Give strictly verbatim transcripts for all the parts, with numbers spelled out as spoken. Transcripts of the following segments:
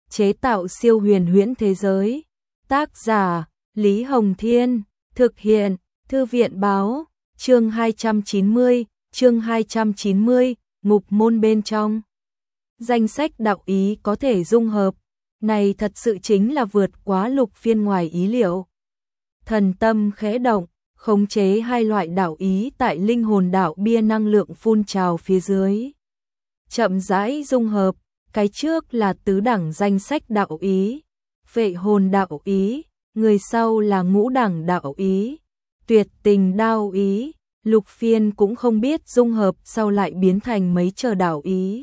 chế tạo siêu huyền huyễn thế giới. Tác giả Lý Hồng Thiên, thực hiện Thư viện Báo, chương hai trăm chín mươi, chương hai trăm chín mươi, mục môn bên trong. Danh sách đạo ý có thể dung hợp, này thật sự chính là vượt quá Lục Phiên ngoài ý liệu. Thần tâm khẽ động, khống chế hai loại đạo ý tại linh hồn đạo bia năng lượng phun trào phía dưới. Chậm rãi dung hợp, cái trước là tứ đẳng danh sách đạo ý, vệ hồn đạo ý, người sau là ngũ đẳng đạo ý, tuyệt tình đao ý. Lục Phiên cũng không biết dung hợp sau lại biến thành mấy chờ đạo ý.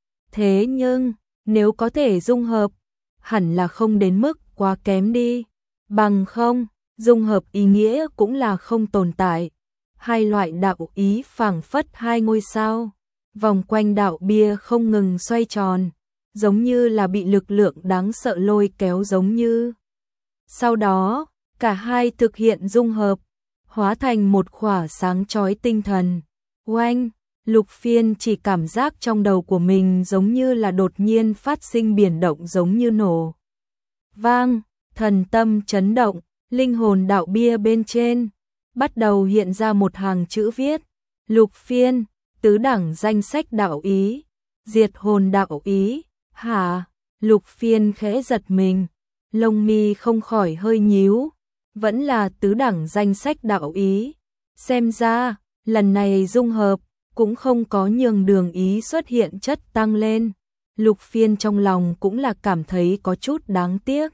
Thế nhưng, nếu có thể dung hợp, hẳn là không đến mức quá kém đi. Bằng không, dung hợp ý nghĩa cũng là không tồn tại. Hai loại đạo ý phảng phất hai ngôi sao, vòng quanh đạo bia không ngừng xoay tròn, giống như là bị lực lượng đáng sợ lôi kéo giống như. Sau đó, cả hai thực hiện dung hợp, hóa thành một khỏa sáng chói tinh thần. Oanh, Lục Phiên chỉ cảm giác trong đầu của mình giống như là đột nhiên phát sinh biển động giống như nổ vang, thần tâm chấn động, linh hồn đạo bia bên trên bắt đầu hiện ra một hàng chữ viết: Lục Phiên, tứ đẳng danh sách đạo ý, diệt hồn đạo ý. Hả? Lục Phiên khẽ giật mình, lông mi không khỏi hơi nhíu. Vẫn là tứ đẳng danh sách đạo ý. Xem ra, lần này dung hợp, cũng không có nhường đường ý xuất hiện chất tăng lên. Lục Phiên trong lòng cũng là cảm thấy có chút đáng tiếc.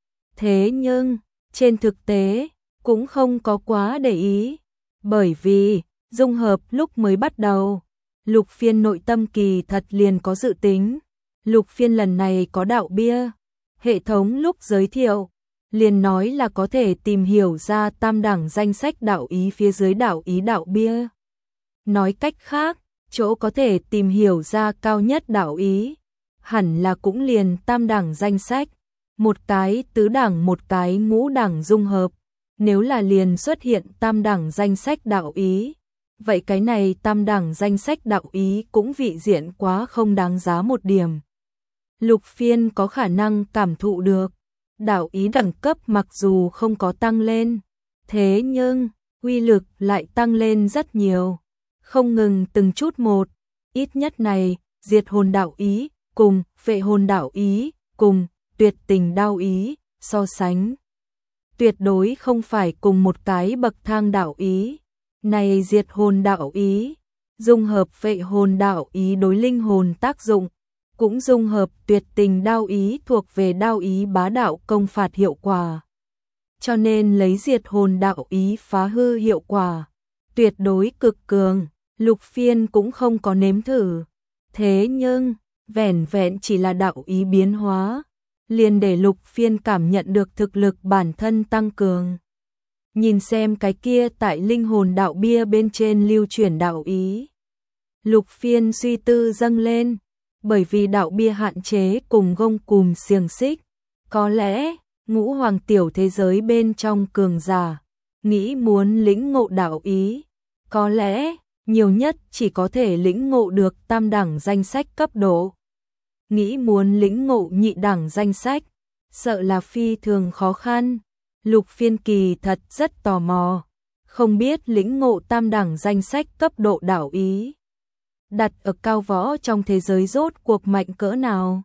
Thế nhưng, trên thực tế, cũng không có quá để ý. Bởi vì, dung hợp lúc mới bắt đầu, Lục Phiên nội tâm kỳ thật liền có dự tính. Lục Phiên lần này có đạo bia. Hệ thống lúc giới thiệu, liền nói là có thể tìm hiểu ra tam đẳng danh sách đạo ý phía dưới đạo ý đạo bia. Nói cách khác, chỗ có thể tìm hiểu ra cao nhất đạo ý, hẳn là cũng liền tam đẳng danh sách, một cái tứ đẳng một cái ngũ đẳng dung hợp. Nếu là liền xuất hiện tam đẳng danh sách đạo ý, vậy cái này tam đẳng danh sách đạo ý cũng vị diện quá không đáng giá một điểm. Lục Phiên có khả năng cảm thụ được, đạo ý đẳng cấp mặc dù không có tăng lên, thế nhưng uy lực lại tăng lên rất nhiều, không ngừng từng chút một. Ít nhất này, diệt hồn đạo ý cùng vệ hồn đạo ý cùng tuyệt tình đao ý so sánh, tuyệt đối không phải cùng một cái bậc thang đạo ý. Này diệt hồn đạo ý, dung hợp vệ hồn đạo ý đối linh hồn tác dụng, cũng dung hợp tuyệt tình đao ý thuộc về đao ý bá đạo công phạt hiệu quả. Cho nên lấy diệt hồn đạo ý phá hư hiệu quả, tuyệt đối cực cường. Lục Phiên cũng không có nếm thử. Thế nhưng, vẻn vẹn chỉ là đạo ý biến hóa, liền để Lục Phiên cảm nhận được thực lực bản thân tăng cường. Nhìn xem cái kia tại linh hồn đạo bia bên trên lưu chuyển đạo ý, Lục Phiên suy tư dâng lên. Bởi vì đạo bia hạn chế cùng gông cùm xiềng xích, có lẽ ngũ hoàng tiểu thế giới bên trong cường giả nghĩ muốn lĩnh ngộ đạo ý, có lẽ nhiều nhất chỉ có thể lĩnh ngộ được tam đẳng danh sách cấp độ. Nghĩ muốn lĩnh ngộ nhị đẳng danh sách, sợ là phi thường khó khăn. Lục Phiên kỳ thật rất tò mò, không biết lĩnh ngộ tam đẳng danh sách cấp độ đạo ý, đặt ở cao võ trong thế giới rốt cuộc mạnh cỡ nào.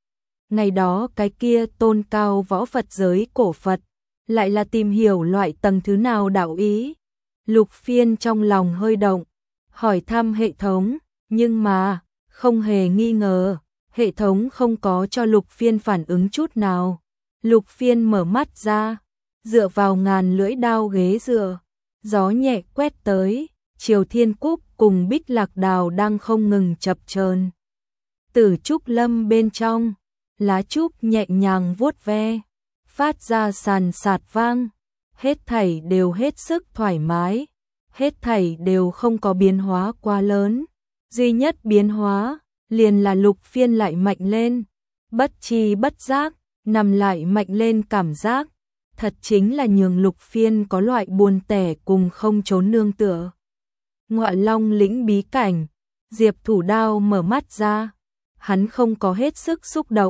Ngày đó cái kia tôn cao võ Phật giới cổ Phật, lại là tìm hiểu loại tầng thứ nào đạo ý. Lục Phiên trong lòng hơi động, hỏi thăm hệ thống, nhưng mà, không hề nghi ngờ, hệ thống không có cho Lục Phiên phản ứng chút nào. Lục Phiên mở mắt ra, dựa vào ngàn lưỡi đao ghế dựa, gió nhẹ quét tới, Triều Thiên Cúc cùng Bích Lạc Đào đang không ngừng chập chờn. Tử trúc lâm bên trong, lá trúc nhẹ nhàng vuốt ve, phát ra sàn sạt vang, hết thảy đều hết sức thoải mái, hết thảy đều không có biến hóa quá lớn. Duy nhất biến hóa, liền là Lục Phiên lại mạnh lên, bất chi bất giác, nằm lại mạnh lên cảm giác, thật chính là nhường Lục Phiên có loại buồn tẻ cùng không trốn nương tựa. Ngọa Long lĩnh bí cảnh, Diệp Thủ Đao mở mắt ra, hắn không có hết sức xúc động,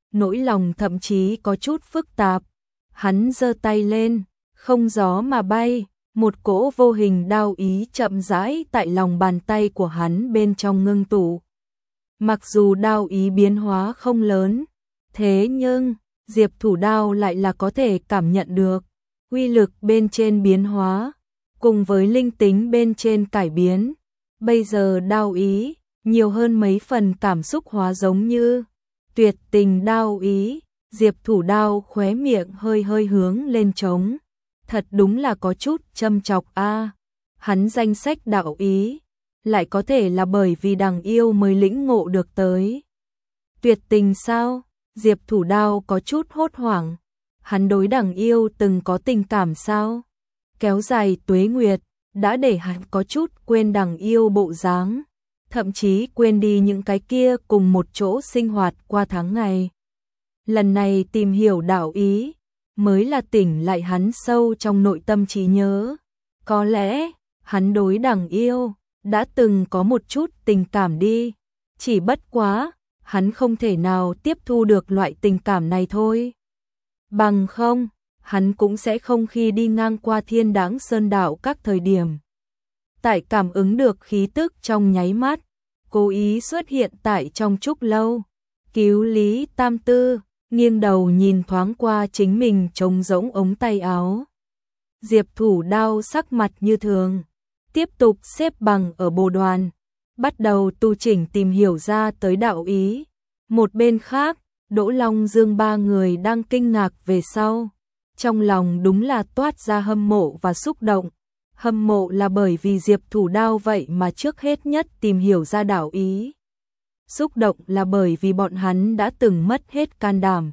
nỗi lòng thậm chí có chút phức tạp. Hắn giơ tay lên, không gió mà bay, một cỗ vô hình đao ý chậm rãi tại lòng bàn tay của hắn bên trong ngưng tụ. Mặc dù đao ý biến hóa không lớn, thế nhưng Diệp Thủ Đao lại là có thể cảm nhận được uy lực bên trên biến hóa, cùng với linh tính bên trên cải biến. Bây giờ đao ý nhiều hơn mấy phần cảm xúc hóa giống như tuyệt tình đao ý. Diệp Thủ Đao khóe miệng hơi hơi hướng lên trống. Thật đúng là có chút châm chọc a. Hắn danh sách đạo ý lại có thể là bởi vì đằng yêu mới lĩnh ngộ được tới. Tuyệt tình sao? Diệp Thủ Đao có chút hốt hoảng. Hắn đối đằng yêu từng có tình cảm sao? Kéo dài tuế nguyệt đã để hắn có chút quên đằng yêu bộ dáng, thậm chí quên đi những cái kia cùng một chỗ sinh hoạt qua tháng ngày. Lần này tìm hiểu đạo ý mới là tỉnh lại hắn sâu trong nội tâm trí nhớ. Có lẽ hắn đối đằng yêu đã từng có một chút tình cảm đi, chỉ bất quá hắn không thể nào tiếp thu được loại tình cảm này thôi. Bằng không, hắn cũng sẽ không khi đi ngang qua Thiên Đãng Sơn đạo các thời điểm. Tại cảm ứng được khí tức trong nháy mắt, cố ý xuất hiện tại trong trúc lâu, cứu Lý Tam Tư, nghiêng đầu nhìn thoáng qua chính mình trống rỗng ống tay áo. Diệp Thủ Đao sắc mặt như thường, tiếp tục xếp bằng ở bồ đoàn, bắt đầu tu chỉnh tìm hiểu ra tới đạo ý. Một bên khác, Đỗ Long Dương ba người đang kinh ngạc về sau, trong lòng đúng là toát ra hâm mộ và xúc động. Hâm mộ là bởi vì Diệp Thủ Đao vậy mà trước hết nhất tìm hiểu ra đạo ý. Xúc động là bởi vì bọn hắn đã từng mất hết can đảm,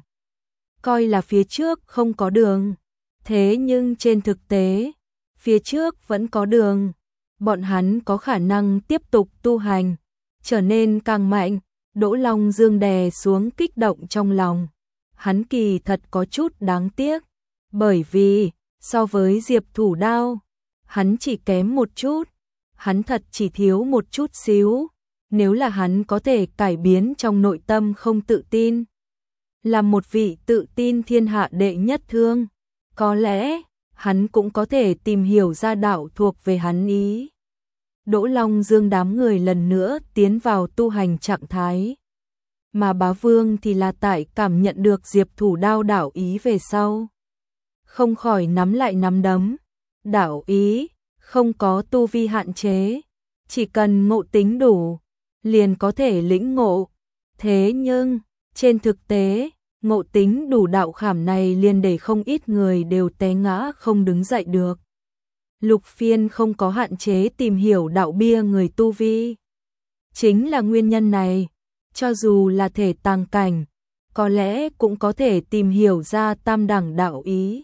coi là phía trước không có đường. Thế nhưng trên thực tế, phía trước vẫn có đường. Bọn hắn có khả năng tiếp tục tu hành, trở nên càng mạnh. Đỗ Long Dương đè xuống kích động trong lòng. Hắn kỳ thật có chút đáng tiếc, bởi vì so với Diệp Thủ Đao, hắn chỉ kém một chút. Hắn thật chỉ thiếu một chút xíu. Nếu là hắn có thể cải biến trong nội tâm không tự tin, là một vị tự tin thiên hạ đệ nhất thương, có lẽ hắn cũng có thể tìm hiểu ra đạo thuộc về hắn ý. Đỗ Long Dương đám người lần nữa tiến vào tu hành trạng thái, mà Bá Vương thì là tại cảm nhận được Diệp Thủ Đao đạo ý về sau, không khỏi nắm lại nắm đấm. Đạo ý không có tu vi hạn chế, chỉ cần ngộ tính đủ liền có thể lĩnh ngộ. Thế nhưng trên thực tế, ngộ tính đủ đạo khảm này liền để không ít người đều té ngã không đứng dậy được. Lục Phiên không có hạn chế tìm hiểu đạo bia người tu vi. Chính là nguyên nhân này, cho dù là thể tàng cảnh, có lẽ cũng có thể tìm hiểu ra tam đẳng đạo ý.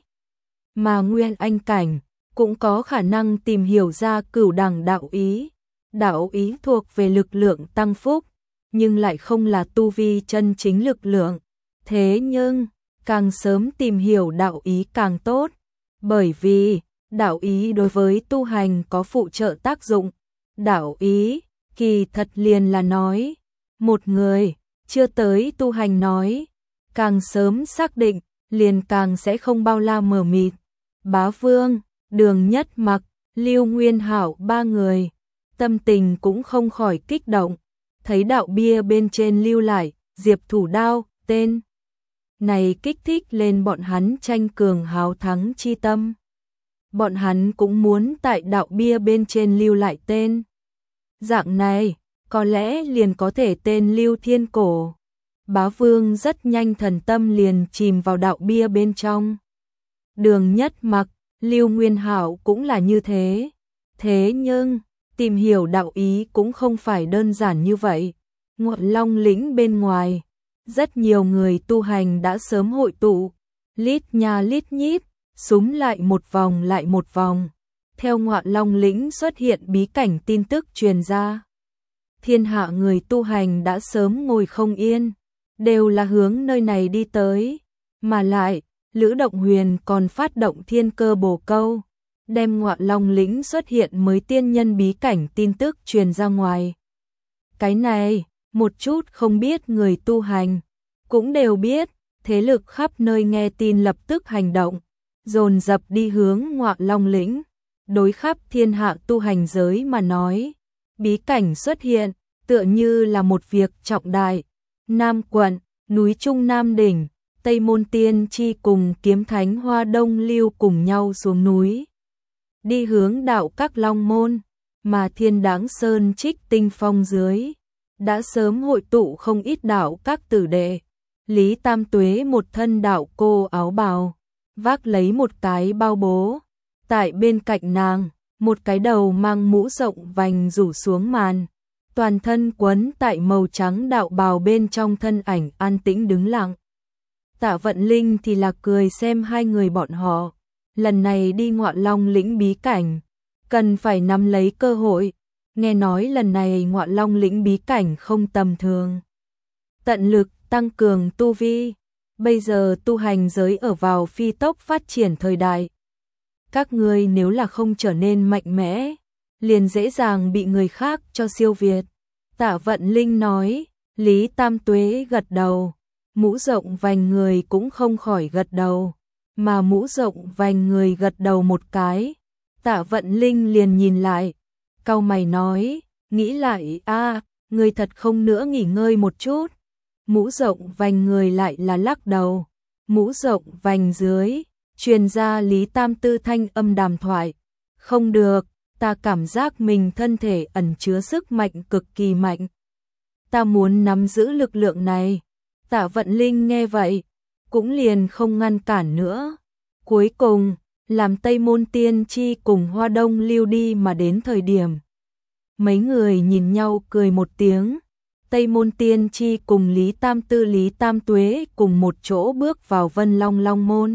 Mà nguyên anh cảnh cũng có khả năng tìm hiểu ra cửu đẳng đạo ý. Đạo ý thuộc về lực lượng tăng phúc, nhưng lại không là tu vi chân chính lực lượng. Thế nhưng, càng sớm tìm hiểu đạo ý càng tốt, bởi vì đạo ý đối với tu hành có phụ trợ tác dụng. Đạo ý, kỳ thật liền là nói, một người chưa tới tu hành nói, càng sớm xác định, liền càng sẽ không bao la mờ mịt. Bá Vương, Đường Nhất Mặc, Lưu Nguyên Hạo ba người, tâm tình cũng không khỏi kích động, thấy đạo bia bên trên lưu lại Diệp Thủ Đao tên này kích thích lên bọn hắn tranh cường hào thắng chi tâm. Bọn hắn cũng muốn tại đạo bia bên trên lưu lại tên. Dạng này, có lẽ liền có thể tên Lưu Thiên Cổ. Bá Vương rất nhanh thần tâm liền chìm vào đạo bia bên trong. Đường Nhất Mặc, Lưu Nguyên Hạo cũng là như thế. Thế nhưng, tìm hiểu đạo ý cũng không phải đơn giản như vậy. Ngọn Long lĩnh bên ngoài, rất nhiều người tu hành đã sớm hội tụ, lít nha lít nhít, xúm lại một vòng lại một vòng. Theo Ngọn Long lĩnh xuất hiện bí cảnh tin tức truyền ra, thiên hạ người tu hành đã sớm ngồi không yên, đều là hướng nơi này đi tới. Mà lại, Lữ Động Huyền còn phát động thiên cơ bồ câu, đem Ngọn Long lĩnh xuất hiện mới tiên nhân bí cảnh tin tức truyền ra ngoài. Cái này, một chút không biết người tu hành, cũng đều biết, thế lực khắp nơi nghe tin lập tức hành động, dồn dập đi hướng Ngọa Long lĩnh. Đối khắp thiên hạ tu hành giới mà nói, bí cảnh xuất hiện, tựa như là một việc trọng đại. Nam quận, núi Trung Nam đỉnh, Tây Môn Tiên Chi cùng Kiếm Thánh Hoa Đông Lưu cùng nhau xuống núi, đi hướng đạo các Long môn, mà Thiên Đáng Sơn Trích Tinh Phong dưới đã sớm hội tụ không ít đạo các tử đệ. Lý Tam Tuế một thân đạo cô áo bào, vác lấy một cái bao bố, tại bên cạnh nàng, một cái đầu mang mũ rộng vành rủ xuống màn, toàn thân quấn tại màu trắng đạo bào bên trong, thân ảnh an tĩnh đứng lặng. Tạ Vận Linh thì là cười xem hai người bọn họ, lần này đi Ngọa Long lĩnh bí cảnh, cần phải nắm lấy cơ hội, nghe nói lần này Ngọa Long lĩnh bí cảnh không tầm thường. Tận lực tăng cường tu vi, bây giờ tu hành giới ở vào phi tốc phát triển thời đại. Các ngươi nếu là không trở nên mạnh mẽ, liền dễ dàng bị người khác cho siêu việt. Tạ Vận Linh nói. Lý Tam Tuế gật đầu, mũ rộng vành người cũng không khỏi gật đầu, mà mũ rộng vành người gật đầu một cái, Tạ Vận Linh liền nhìn lại, cau mày nói, nghĩ lại a, à, người thật không nữa nghỉ ngơi một chút. Mũ rộng vành người lại là lắc đầu, mũ rộng vành dưới, truyền ra Lý Tam Tư thanh âm đàm thoại, không được, ta cảm giác mình thân thể ẩn chứa sức mạnh cực kỳ mạnh. Ta muốn nắm giữ lực lượng này. Tạ Vận Linh nghe vậy, cũng liền không ngăn cản nữa. Cuối cùng, làm Tây Môn Tiên Chi cùng Hoa Đông Lưu đi mà đến thời điểm. Mấy người nhìn nhau cười một tiếng, Tây Môn Tiên Chi cùng Lý Tam Tư Lý Tam Tuế cùng một chỗ bước vào Vân Long Long môn.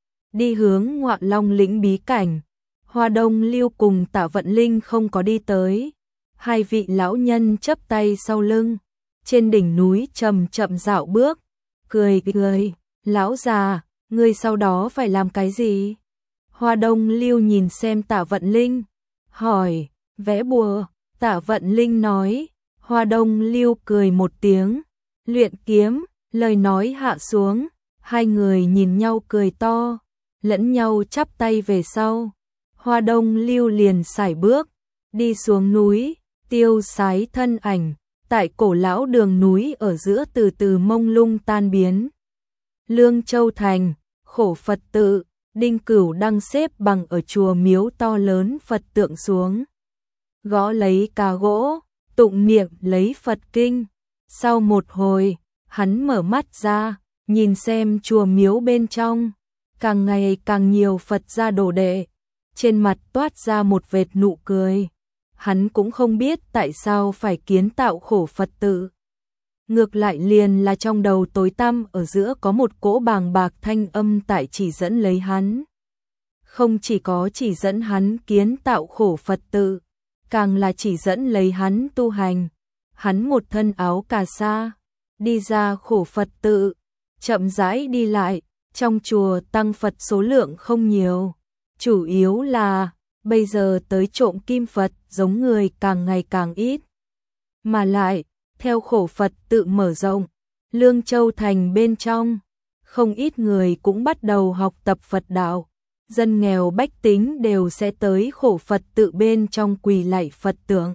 Đi hướng Ngọa Long lĩnh bí cảnh, Hoa Đông Lưu cùng Tạ Vận Linh không có đi tới. Hai vị lão nhân chắp tay sau lưng, trên đỉnh núi chậm chậm dạo bước, cười cười, lão già, ngươi sau đó phải làm cái gì? Hoa Đông Lưu nhìn xem Tạ Vận Linh, hỏi, vẽ bùa. Tạ Vận Linh nói. Hoa Đông Lưu cười một tiếng, luyện kiếm. Lời nói hạ xuống, hai người nhìn nhau cười to, lẫn nhau chắp tay về sau. Hoa Đông Lưu liền sải bước, đi xuống núi, tiêu sái thân ảnh, tại cổ lão đường núi ở giữa từ từ mông lung tan biến. Lương Châu Thành, Khổ Phật tự, Đinh Cửu đang xếp bằng ở chùa miếu to lớn Phật tượng xuống, gõ lấy cà gỗ, tụng niệm lấy Phật kinh. Sau một hồi, hắn mở mắt ra, nhìn xem chùa miếu bên trong, càng ngày càng nhiều Phật gia đồ đệ, trên mặt toát ra một vệt nụ cười. Hắn cũng không biết tại sao phải kiến tạo Khổ Phật tự. Ngược lại liền là trong đầu tối tăm ở giữa có một cỗ bàng bạc thanh âm tại chỉ dẫn lấy hắn. Không chỉ có chỉ dẫn hắn kiến tạo Khổ Phật tự, càng là chỉ dẫn lấy hắn tu hành. Hắn một thân áo cà sa, đi ra Khổ Phật tự, chậm rãi đi lại, trong chùa tăng Phật số lượng không nhiều, chủ yếu là bây giờ tới trộm kim Phật giống người càng ngày càng ít. Mà lại, theo Khổ Phật tự mở rộng, Lương Châu Thành bên trong, không ít người cũng bắt đầu học tập Phật đạo. Dân nghèo bách tính đều sẽ tới Khổ Phật tự bên trong quỳ lạy Phật tượng,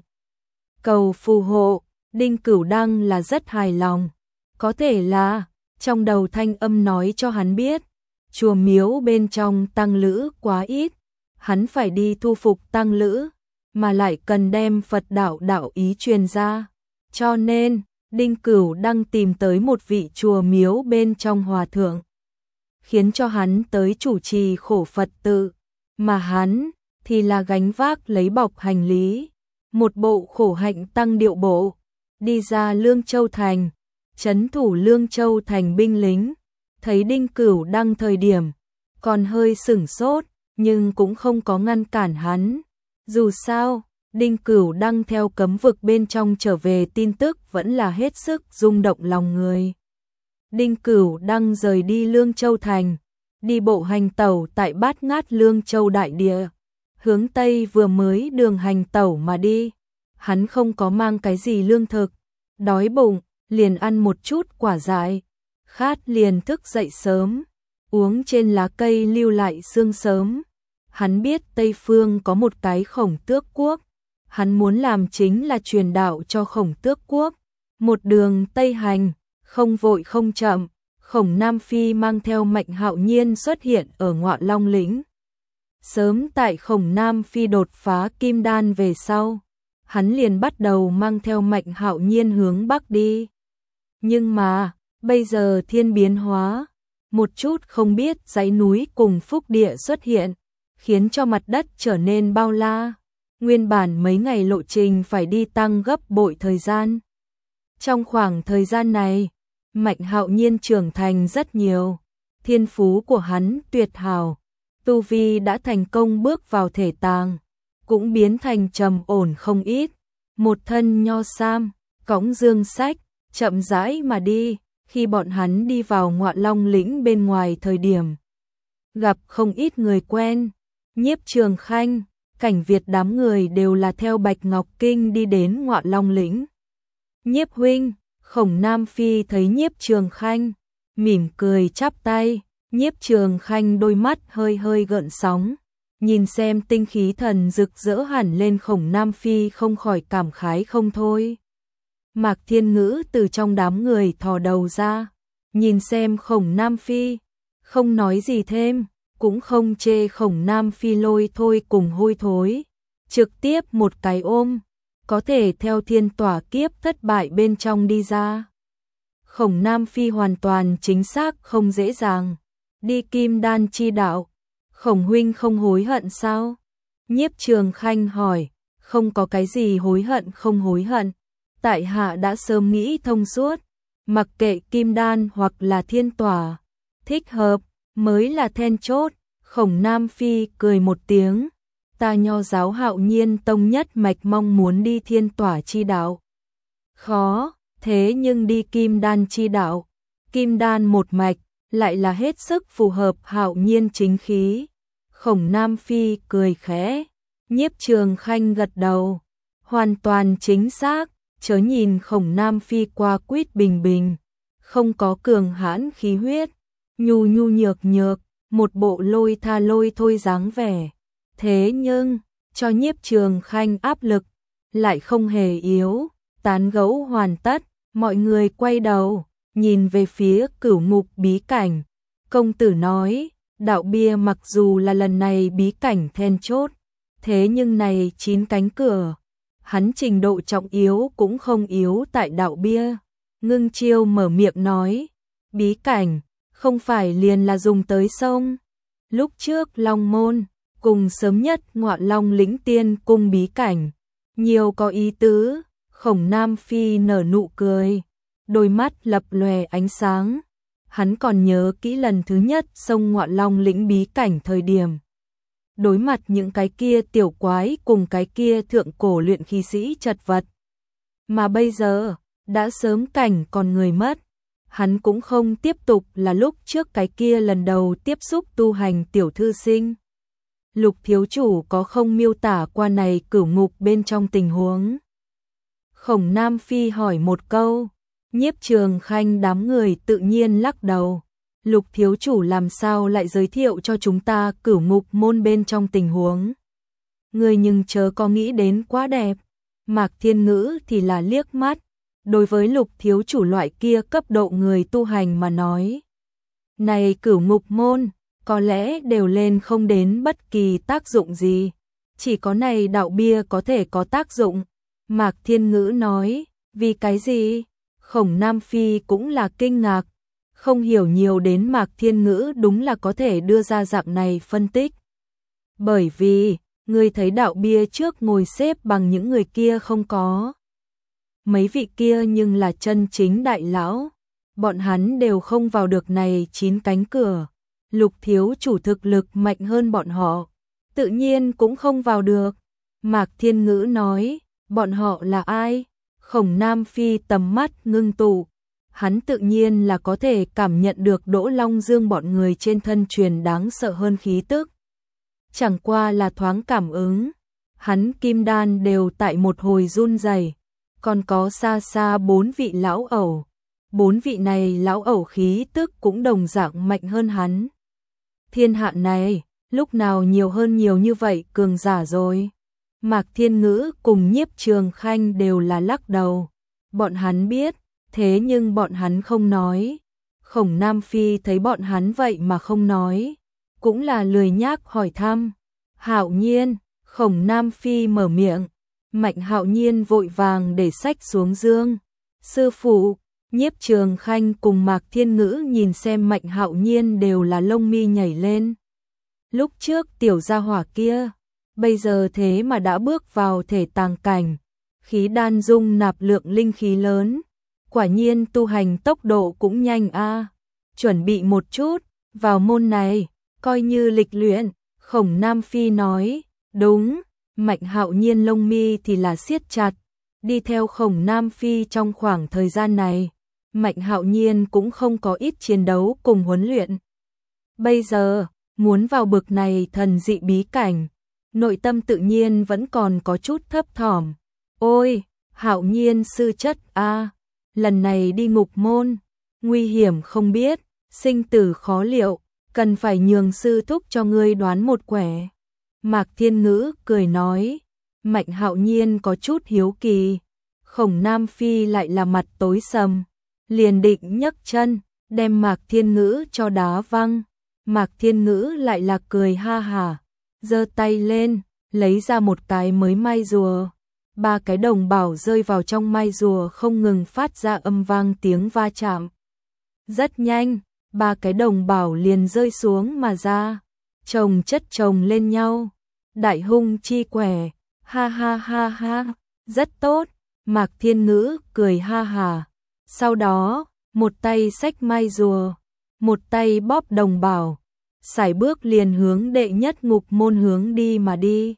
cầu phù hộ. Đinh Cửu Đăng là rất hài lòng, có thể là trong đầu thanh âm nói cho hắn biết, chùa miếu bên trong tăng lữ quá ít, hắn phải đi thu phục tăng lữ, mà lại cần đem Phật đạo đạo ý truyền ra. Cho nên, Đinh Cửu Đăng tìm tới một vị chùa miếu bên trong hòa thượng, khiến cho hắn tới chủ trì Khổ Phật tự, mà hắn thì là gánh vác lấy bọc hành lý, một bộ khổ hạnh tăng điệu bộ, đi ra Lương Châu Thành, trấn thủ Lương Châu Thành binh lính, thấy Đinh Cửu Đăng thời điểm, còn hơi sửng sốt, nhưng cũng không có ngăn cản hắn. Dù sao, Đinh Cửu Đăng theo cấm vực bên trong trở về tin tức vẫn là hết sức rung động lòng người. Đinh Cửu Đăng rời đi Lương Châu Thành, đi bộ hành tẩu tại bát ngát Lương Châu đại địa, hướng Tây vừa mới đường hành tẩu mà đi. Hắn không có mang cái gì lương thực, đói bụng, liền ăn một chút quả dại, khát liền thức dậy sớm, uống trên lá cây lưu lại sương sớm. Hắn biết Tây Phương có một cái Khổng Tước quốc, hắn muốn làm chính là truyền đạo cho Khổng Tước quốc. Một đường Tây hành, không vội không chậm, Khổng Nam Phi mang theo Mạnh Hạo Nhiên xuất hiện ở Ngọa Long lĩnh. Sớm tại Khổng Nam Phi đột phá kim đan về sau, hắn liền bắt đầu mang theo Mạnh Hạo Nhiên hướng Bắc đi. Nhưng mà, bây giờ thiên biến hóa, một chút không biết dãy núi cùng phúc địa xuất hiện, khiến cho mặt đất trở nên bao la. Nguyên bản mấy ngày lộ trình phải đi tăng gấp bội thời gian. Trong khoảng thời gian này, Mạnh Hạo Nhiên trưởng thành rất nhiều, thiên phú của hắn tuyệt hảo, tu vi đã thành công bước vào thể tàng, cũng biến thành trầm ổn không ít, một thân nho sam, cõng dương sách, chậm rãi mà đi. Khi bọn hắn đi vào Ngọa Long lĩnh bên ngoài thời điểm, gặp không ít người quen, Nhiếp Trường Khanh, Cảnh Việt đám người đều là theo Bạch Ngọc Kinh đi đến Ngọa Long lĩnh. Nhiếp huynh, Khổng Nam Phi thấy Nhiếp Trường Khanh, mỉm cười chắp tay. Nhiếp Trường Khanh đôi mắt hơi hơi gợn sóng, nhìn xem tinh khí thần rực rỡ hẳn lên Khổng Nam Phi không khỏi cảm khái không thôi. Mạc Thiên Ngữ từ trong đám người thò đầu ra, nhìn xem Khổng Nam Phi, không nói gì thêm, cũng không chê Khổng Nam Phi lôi thôi cùng hôi thối, trực tiếp một cái ôm, có thể theo thiên tỏa kiếp thất bại bên trong đi ra. Khổng Nam Phi hoàn toàn chính xác không dễ dàng, đi kim đan chi đạo, Khổng huynh không hối hận sao? Nhiếp Trường Khanh hỏi, không có cái gì hối hận không hối hận, tại hạ đã sớm nghĩ thông suốt, mặc kệ kim đan hoặc là thiên tỏa, thích hợp mới là then chốt. Khổng Nam Phi cười một tiếng, ta Nho giáo Hạo Nhiên tông nhất mạch mong muốn đi thiên tỏa chi đạo. Khó, thế nhưng đi kim đan chi đạo, kim đan một mạch, lại là hết sức phù hợp Hạo Nhiên chính khí. Khổng Nam Phi cười khẽ, Nhiếp Trường Khanh gật đầu, hoàn toàn chính xác, chớ nhìn Khổng Nam Phi qua quýt bình bình, không có cường hãn khí huyết, nhu nhu nhược nhược, một bộ lôi tha lôi thôi dáng vẻ. Thế nhưng, cho Nhiếp Trường Khanh áp lực, lại không hề yếu. Tán gẫu hoàn tất, mọi người quay đầu, nhìn về phía Cửu Ngục bí cảnh. Công tử nói, đạo bia mặc dù là lần này bí cảnh then chốt, thế nhưng này chín cánh cửa, hắn trình độ trọng yếu cũng không yếu tại đạo bia. Ngưng Chiêu mở miệng nói, bí cảnh, không phải liền là dùng tới sông. Lúc trước Long Môn, cùng sớm nhất Ngọa Long lĩnh tiên cung bí cảnh, nhiều có ý tứ. Khổng Nam Phi nở nụ cười, đôi mắt lập lòe ánh sáng. Hắn còn nhớ kỹ lần thứ nhất sông Ngọa Long lĩnh bí cảnh thời điểm. Đối mặt những cái kia tiểu quái cùng cái kia thượng cổ luyện khí sĩ chật vật. Mà bây giờ, đã sớm cảnh còn người mất. Hắn cũng không tiếp tục là lúc trước cái kia lần đầu tiếp xúc tu hành tiểu thư sinh. Lục thiếu chủ có không miêu tả qua này cửu ngục bên trong tình huống? Khổng Nam Phi hỏi một câu, Nhiếp Trường Khanh đám người tự nhiên lắc đầu. Lục thiếu chủ làm sao lại giới thiệu cho chúng ta cửu ngục môn bên trong tình huống? Người nhưng chớ có nghĩ đến quá đẹp. Mạc Thiên Ngữ thì là liếc mắt, đối với lục thiếu chủ loại kia cấp độ người tu hành mà nói. Này cửu ngục môn, có lẽ đều lên không đến bất kỳ tác dụng gì. Chỉ có này đạo bia có thể có tác dụng. Mạc Thiên Ngữ nói, vì cái gì? Khổng Nam Phi cũng là kinh ngạc, không hiểu nhiều đến Mạc Thiên Ngữ đúng là có thể đưa ra dạng này phân tích. Bởi vì, người thấy đạo bia trước ngồi xếp bằng những người kia không có. Mấy vị kia nhưng là chân chính đại lão, bọn hắn đều không vào được này chín cánh cửa. Lục thiếu chủ thực lực mạnh hơn bọn họ, tự nhiên cũng không vào được. Mạc Thiên Ngữ nói, bọn họ là ai? Khổng Nam Phi tầm mắt ngưng tụ, hắn tự nhiên là có thể cảm nhận được Đỗ Long Dương bọn người trên thân truyền đáng sợ hơn khí tức. Chẳng qua là thoáng cảm ứng, hắn kim đan đều tại một hồi run rẩy, còn có xa xa bốn vị lão ẩu, bốn vị này lão ẩu khí tức cũng đồng dạng mạnh hơn hắn. Thiên hạ này, lúc nào nhiều hơn nhiều như vậy cường giả rồi. Mạc Thiên Ngữ cùng Nhiếp Trường Khanh đều là lắc đầu. Bọn hắn biết, thế nhưng bọn hắn không nói. Khổng Nam Phi thấy bọn hắn vậy mà không nói, cũng là lười nhác hỏi thăm. Hạo Nhiên, Khổng Nam Phi mở miệng. Mạnh Hạo Nhiên vội vàng để sách xuống giường. Sư phụ, Nhiếp Trường Khanh cùng Mạc Thiên Ngữ nhìn xem Mạnh Hạo Nhiên đều là lông mi nhảy lên. Lúc trước tiểu gia hỏa kia, bây giờ thế mà đã bước vào thể tàng cảnh, khí đan dung nạp lượng linh khí lớn, quả nhiên tu hành tốc độ cũng nhanh a. Chuẩn bị một chút, vào môn này, coi như lịch luyện. Khổng Nam Phi nói, đúng. Mạnh Hạo Nhiên lông mi thì là siết chặt, đi theo Khổng Nam Phi trong khoảng thời gian này, Mạnh Hạo Nhiên cũng không có ít chiến đấu cùng huấn luyện. Bây giờ, muốn vào bực này thần dị bí cảnh, nội tâm tự nhiên vẫn còn có chút thấp thỏm. Ôi, Hạo Nhiên sư chất a, lần này đi ngục môn, nguy hiểm không biết, sinh tử khó liệu, cần phải nhường sư thúc cho ngươi đoán một quẻ. Mạc Thiên Ngữ cười nói. Mạnh Hạo Nhiên có chút hiếu kỳ. Khổng Nam Phi lại là mặt tối sầm, liền định nhấc chân đem Mạc Thiên Ngữ cho đá văng. Mạc Thiên Ngữ lại là cười ha hả, giơ tay lên, lấy ra một cái mới mai rùa. Ba cái đồng bảo rơi vào trong mai rùa không ngừng phát ra âm vang tiếng va chạm. Rất nhanh, ba cái đồng bảo liền rơi xuống mà ra, chồng chất chồng lên nhau. Đại hung chi quẻ, ha ha ha ha, rất tốt. Mạc Thiên Ngữ cười ha hả. Sau đó, một tay xách mai rùa, một tay bóp đồng bảo, sải bước liền hướng đệ nhất ngục môn hướng đi mà đi.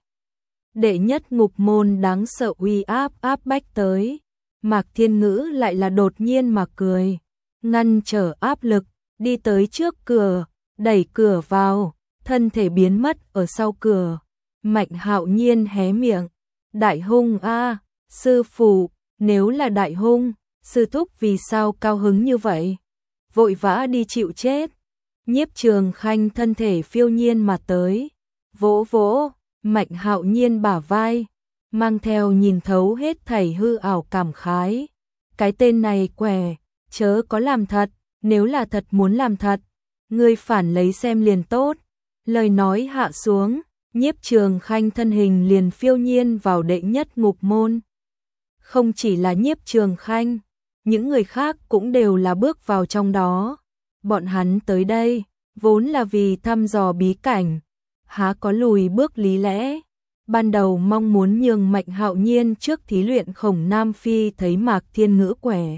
Đệ nhất ngục môn đáng sợ uy áp áp bách tới. Mạc Thiên Ngữ lại là đột nhiên mà cười, ngăn trở áp lực, đi tới trước cửa, đẩy cửa vào, thân thể biến mất ở sau cửa. Mạnh Hạo Nhiên hé miệng, đại hung a, sư phụ, nếu là đại hung, sư thúc vì sao cao hứng như vậy? Vội vã đi chịu chết. Nhiếp Trường Khanh thân thể phiêu nhiên mà tới, vỗ vỗ Mạnh Hạo Nhiên bả vai, mang theo nhìn thấu hết thảy hư ảo cảm khái. Cái tên này quẻ, chớ có làm thật, nếu là thật muốn làm thật, ngươi phản lấy xem liền tốt. Lời nói hạ xuống, Nhiếp Trường Khanh thân hình liền phiêu nhiên vào đệ nhất ngục môn. Không chỉ là Nhiếp Trường Khanh, những người khác cũng đều là bước vào trong đó. Bọn hắn tới đây, vốn là vì thăm dò bí cảnh, há có lùi bước lý lẽ. Ban đầu mong muốn nhường Mạnh Hạo Nhiên trước thí luyện Khổng Nam Phi thấy Mạc Thiên Ngữ quẻ,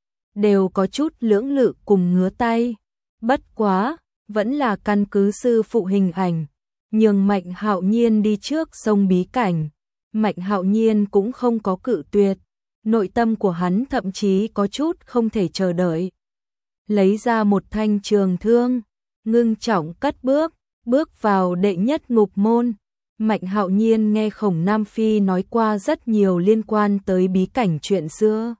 đều có chút lưỡng lự cùng ngứa tay. Bất quá, vẫn là căn cứ sư phụ hình ảnh, nhường Mạnh Hạo Nhiên đi trước sông bí cảnh. Mạnh Hạo Nhiên cũng không có cự tuyệt, nội tâm của hắn thậm chí có chút không thể chờ đợi. Lấy ra một thanh trường thương, ngưng trọng cất bước, bước vào đệ nhất ngục môn. Mạnh Hạo Nhiên nghe Khổng Nam Phi nói qua rất nhiều liên quan tới bí cảnh chuyện xưa.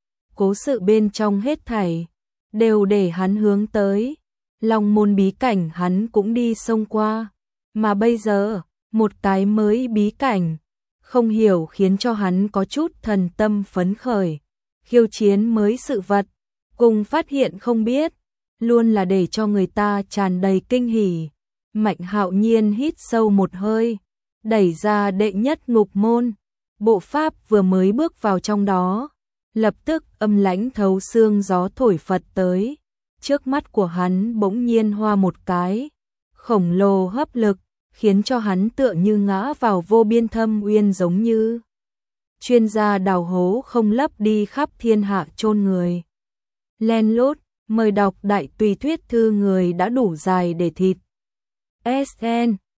Cố sự bên trong hết thảy, đều để hắn hướng tới. Long môn bí cảnh hắn cũng đi xông qua, mà bây giờ, một cái mới bí cảnh, không hiểu khiến cho hắn có chút thần tâm phấn khởi. Khiêu chiến mới sự vật, cùng phát hiện không biết, luôn là để cho người ta tràn đầy kinh hỉ. Mạnh Hạo Nhiên hít sâu một hơi, đẩy ra đệ nhất ngục môn, bộ pháp vừa mới bước vào trong đó, lập tức âm lãnh thấu xương gió thổi phật tới. Trước mắt của hắn bỗng nhiên hoa một cái, khổng lồ hấp lực, khiến cho hắn tựa như ngã vào vô biên thâm uyên, giống như chuyên gia đào hố không lấp đi khắp thiên hạ chôn người. Len lút, mời đọc đại tùy thuyết thư người đã đủ dài để thịt. ét en